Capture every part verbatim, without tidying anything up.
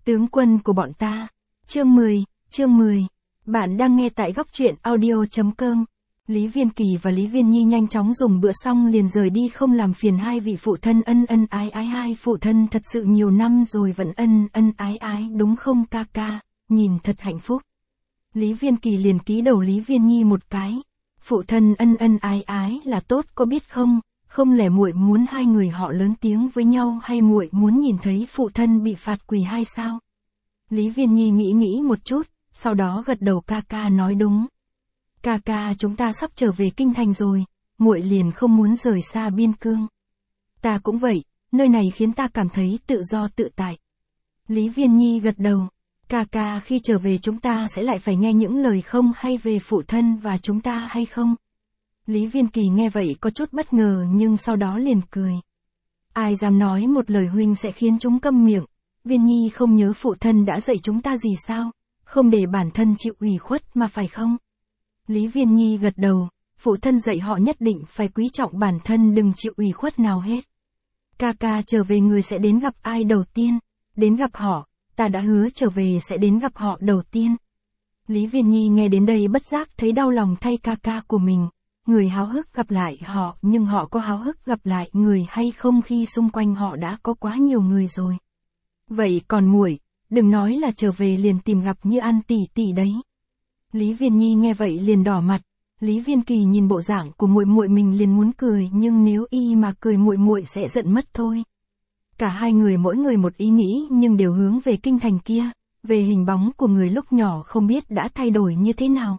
Tướng quân của bọn ta. Chương mười, chương mười. Bạn đang nghe tại góc truyện audio.com. Lý Viên Kỳ và Lý Viên Nhi nhanh chóng dùng bữa xong liền rời đi, không làm phiền hai vị phụ thân ân ân ái ái. Hai phụ thân thật sự nhiều năm rồi vẫn ân ân ái ái đúng không ca ca, nhìn thật hạnh phúc. Lý Viên Kỳ liền ký đầu Lý Viên Nhi một cái. Phụ thân ân ân ái ái là tốt có biết không, không lẽ muội muốn hai người họ lớn tiếng với nhau, hay muội muốn nhìn thấy phụ thân bị phạt quỳ hay sao? Lý Viên Nhi nghĩ nghĩ một chút, sau đó gật đầu, ca ca nói đúng. Ca ca, chúng ta sắp trở về kinh thành rồi, muội liền không muốn rời xa biên cương. Ta cũng vậy, nơi này khiến ta cảm thấy tự do tự tại. Lý Viên Nhi gật đầu. Ca ca, khi trở về chúng ta sẽ lại phải nghe những lời không hay về phụ thân và chúng ta hay không? Lý Viên Kỳ nghe vậy có chút bất ngờ nhưng sau đó liền cười. Ai dám nói một lời huynh sẽ khiến chúng câm miệng. Viên Nhi không nhớ phụ thân đã dạy chúng ta gì sao? Không để bản thân chịu ủy khuất mà phải không? Lý Viên Nhi gật đầu. Phụ thân dạy họ nhất định phải quý trọng bản thân, đừng chịu ủy khuất nào hết. Ca ca trở về người sẽ đến gặp ai đầu tiên? Đến gặp họ. Ta đã hứa trở về sẽ đến gặp họ đầu tiên. Lý Viên Nhi nghe đến đây bất giác thấy đau lòng thay ca ca của mình. Người háo hức gặp lại họ, nhưng họ có háo hức gặp lại người hay không khi xung quanh họ đã có quá nhiều người rồi. Vậy còn muội, đừng nói là trở về liền tìm gặp Như An tỷ tỷ đấy. Lý Viên Nhi nghe vậy liền đỏ mặt. Lý Viên Kỳ nhìn bộ dạng của muội muội mình liền muốn cười, nhưng nếu y mà cười muội muội sẽ giận mất thôi. Cả hai người mỗi người một ý nghĩ nhưng đều hướng về kinh thành kia, về hình bóng của người lúc nhỏ không biết đã thay đổi như thế nào.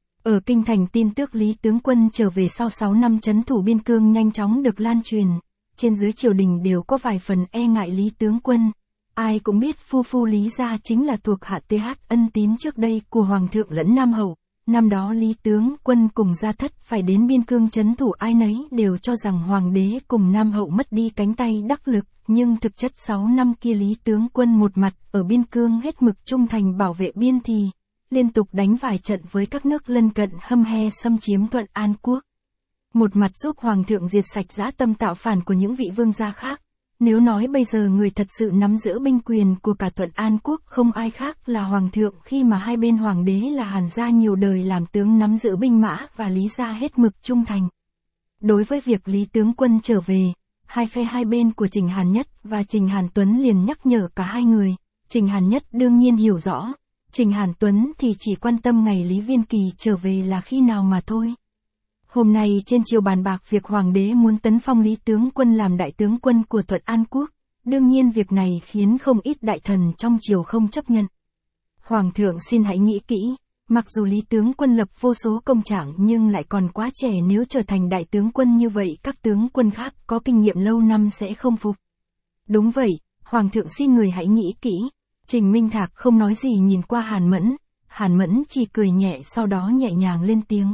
Ở kinh thành tin tức Lý tướng quân trở về sau sáu năm trấn thủ biên cương nhanh chóng được lan truyền, trên dưới triều đình đều có vài phần e ngại Lý tướng quân. Ai cũng biết phu phu Lý gia chính là thuộc hạ th ân tín trước đây của Hoàng thượng lẫn Nam Hậu. Năm đó Lý tướng quân cùng Gia Thất phải đến biên cương trấn thủ, ai nấy đều cho rằng Hoàng đế cùng Nam Hậu mất đi cánh tay đắc lực, nhưng thực chất sáu năm kia Lý tướng quân một mặt ở biên cương hết mực trung thành bảo vệ biên thì, liên tục đánh vài trận với các nước lân cận hâm he xâm chiếm Thuận An quốc. Một mặt giúp Hoàng thượng diệt sạch dã tâm tạo phản của những vị vương gia khác. Nếu nói bây giờ người thật sự nắm giữ binh quyền của cả Thuận An quốc không ai khác là Hoàng thượng, khi mà hai bên Hoàng đế là Hàn gia nhiều đời làm tướng nắm giữ binh mã và Lý gia hết mực trung thành. Đối với việc Lý tướng quân trở về, hai phe hai bên của Trình Hàn Nhất và Trình Hàn Tuấn liền nhắc nhở cả hai người. Trình Hàn Nhất đương nhiên hiểu rõ, Trình Hàn Tuấn thì chỉ quan tâm ngày Lý Viên Kỳ trở về là khi nào mà thôi. Hôm nay trên triều bàn bạc việc Hoàng đế muốn tấn phong Lý tướng quân làm đại tướng quân của Thuận An quốc, đương nhiên việc này khiến không ít đại thần trong triều không chấp nhận. Hoàng thượng xin hãy nghĩ kỹ, mặc dù Lý tướng quân lập vô số công trạng nhưng lại còn quá trẻ, nếu trở thành đại tướng quân như vậy các tướng quân khác có kinh nghiệm lâu năm sẽ không phục. Đúng vậy, Hoàng thượng xin người hãy nghĩ kỹ. Trình Minh Thạc không nói gì nhìn qua Hàn Mẫn, Hàn Mẫn chỉ cười nhẹ sau đó nhẹ nhàng lên tiếng.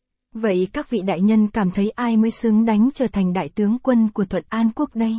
Vậy các vị đại nhân cảm thấy ai mới xứng đánh trở thành đại tướng quân của Thuận An quốc đây?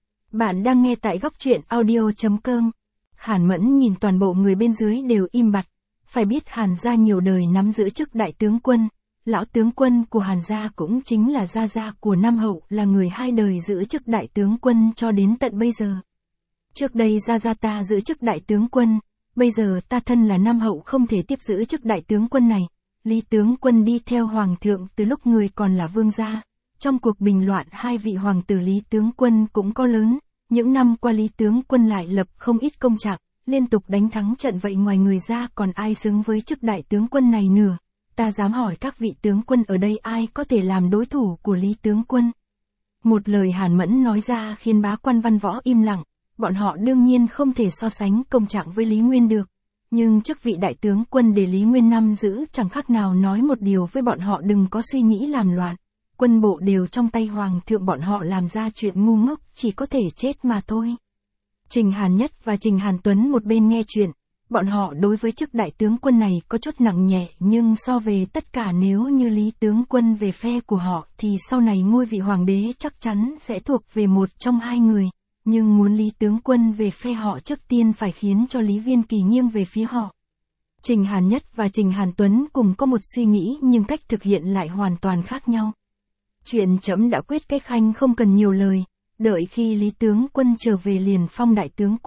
Bạn đang nghe tại góc truyện audio.com. Hàn Mẫn nhìn toàn bộ người bên dưới đều im bặt. Phải biết Hàn gia nhiều đời nắm giữ chức đại tướng quân, lão tướng quân của Hàn gia cũng chính là gia gia của Nam Hậu, là người hai đời giữ chức đại tướng quân cho đến tận bây giờ. Trước đây gia gia ta giữ chức đại tướng quân, bây giờ ta thân là Nam Hậu không thể tiếp giữ chức đại tướng quân này. Lý tướng quân đi theo Hoàng thượng từ lúc người còn là vương gia. Trong cuộc bình loạn hai vị hoàng tử Lý tướng quân cũng có lớn. Những năm qua Lý tướng quân lại lập không ít công trạng, liên tục đánh thắng trận, vậy ngoài người ra còn ai xứng với chức đại tướng quân này nữa? Ta dám hỏi các vị tướng quân ở đây ai có thể làm đối thủ của Lý tướng quân? Một lời Hàn Mẫn nói ra khiến bá quan văn võ im lặng. Bọn họ đương nhiên không thể so sánh công trạng với Lý Nguyên được. Nhưng chức vị đại tướng quân để Lý Nguyên năm giữ chẳng khác nào nói một điều với bọn họ đừng có suy nghĩ làm loạn. Quân bộ đều trong tay Hoàng thượng, bọn họ làm ra chuyện ngu ngốc chỉ có thể chết mà thôi. Trình Hàn Nhất và Trình Hàn Tuấn một bên nghe chuyện. Bọn họ đối với chức đại tướng quân này có chút nặng nhẹ, nhưng so về tất cả nếu như Lý tướng quân về phe của họ thì sau này ngôi vị hoàng đế chắc chắn sẽ thuộc về một trong hai người. Nhưng muốn Lý tướng quân về phe họ trước tiên phải khiến cho Lý Viên Kỳ nghiêng về phía họ. Trình Hàn Nhất và Trình Hàn Tuấn cùng có một suy nghĩ nhưng cách thực hiện lại hoàn toàn khác nhau. Chuyện trẫm đã quyết, cái khanh không cần nhiều lời, đợi khi Lý tướng quân trở về liền phong đại tướng quân,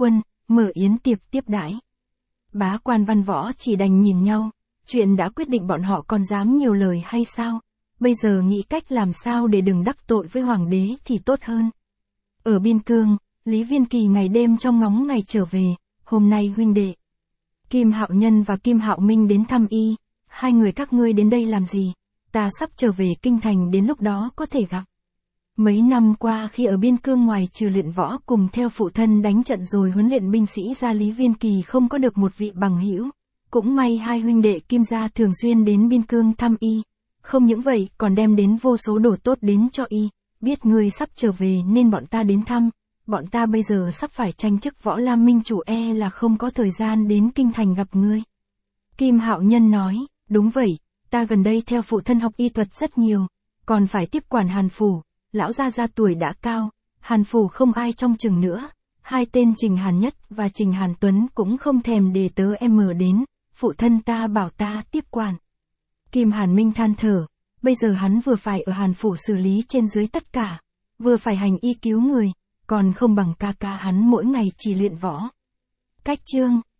mở yến tiệc tiếp đãi. Bá quan văn võ chỉ đành nhìn nhau, chuyện đã quyết định bọn họ còn dám nhiều lời hay sao, bây giờ nghĩ cách làm sao để đừng đắc tội với hoàng đế thì tốt hơn. Ở biên cương, Lý Viên Kỳ ngày đêm trong ngóng ngày trở về, hôm nay huynh đệ Kim Hạo Nhân và Kim Hạo Minh đến thăm y, hai người các ngươi đến đây làm gì, ta sắp trở về kinh thành đến lúc đó có thể gặp. Mấy năm qua khi ở biên cương ngoài trừ luyện võ cùng theo phụ thân đánh trận rồi huấn luyện binh sĩ ra, Lý Viên Kỳ không có được một vị bằng hữu. Cũng may hai huynh đệ Kim gia thường xuyên đến biên cương thăm y, không những vậy còn đem đến vô số đồ tốt đến cho y, biết ngươi sắp trở về nên bọn ta đến thăm, bọn ta bây giờ sắp phải tranh chức võ lam minh chủ, e là không có thời gian đến kinh thành gặp ngươi. Kim Hạo Nhân nói, đúng vậy, ta gần đây theo phụ thân học y thuật rất nhiều, còn phải tiếp quản Hàn Phủ, lão gia gia tuổi đã cao, Hàn Phủ không ai trông chừng nữa, hai tên Trình Hàn Nhất và Trình Hàn Tuấn cũng không thèm để tớ em mở đến, phụ thân ta bảo ta tiếp quản. Kim Hàn Minh than thở, bây giờ hắn vừa phải ở Hàn Phủ xử lý trên dưới tất cả, vừa phải hành y cứu người, còn không bằng ca ca hắn mỗi ngày chỉ luyện võ. Cách chương